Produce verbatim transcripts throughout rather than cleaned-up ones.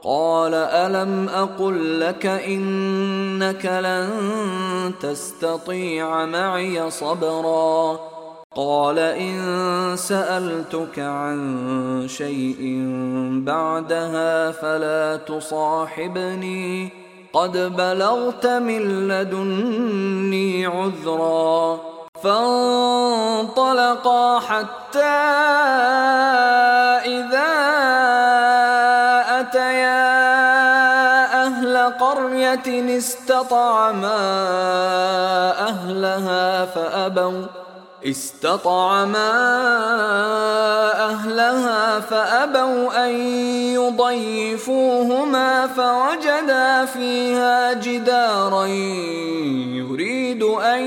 قال ألم أقل لك إنك لن تستطيع معي صبرا قال إن سألتك عن شيء بعدها فلا تصاحبني قد بلغت من لدني عذرا فانطلقا حتى إذا أتيا أهل قرية استطعما أهلها فأبوا استطعما أهلها فأبوا أن يضيفوهما فوجدا فيها جدارا يريد أن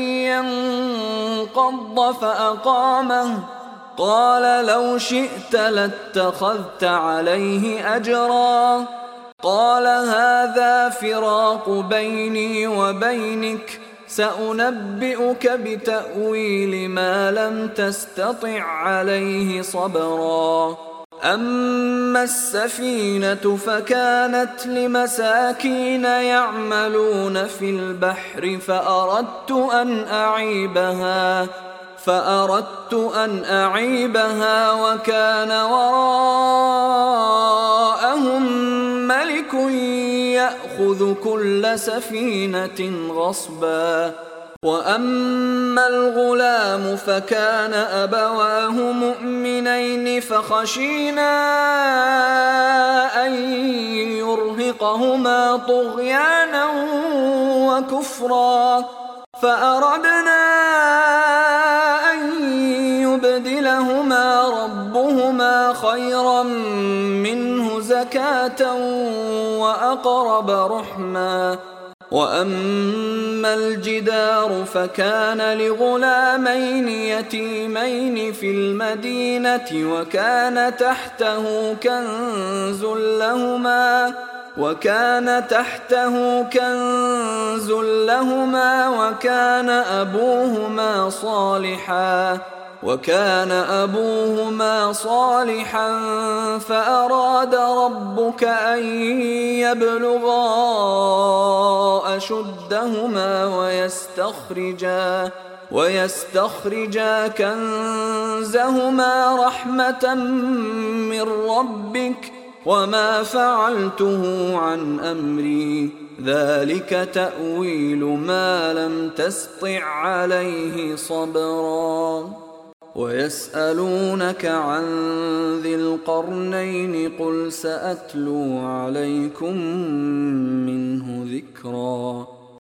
ينقض فأقامه قال لو شئت لاتخذت عليه أجرا قال هذا فراق بيني وبينك سأنبئك بتأويل ما لم تستطع عليه صبرا أما السفينة فكانت لمساكين يعملون في البحر فأردت أن أعيبها فأردت أن أعيبها وكان وراءهم ملك يأخذ كل سفينة غصبا وأما الغلام فكان أبواه مؤمنين فخشينا أن يرهقهما طغيانا وكفرا فأردنا أن يبدلهما ربهما خيرا منه زكاة وأقرب رحما وأما الجدار فكان لغلامين يتيمين في المدينة وكان تحته كنز لهما وكان تحته كنز لهما وكان أبوهما صالحا وكان أبوهما صالحا فأراد ربك أن يبلغا أشدهما ويستخرجا ويستخرجا كنزهما رحمة من ربك وما فعلته عن أمري ذلك تأويل ما لم تسطع عليه صبرا ويسألونك عن ذي القرنين قل سأتلو عليكم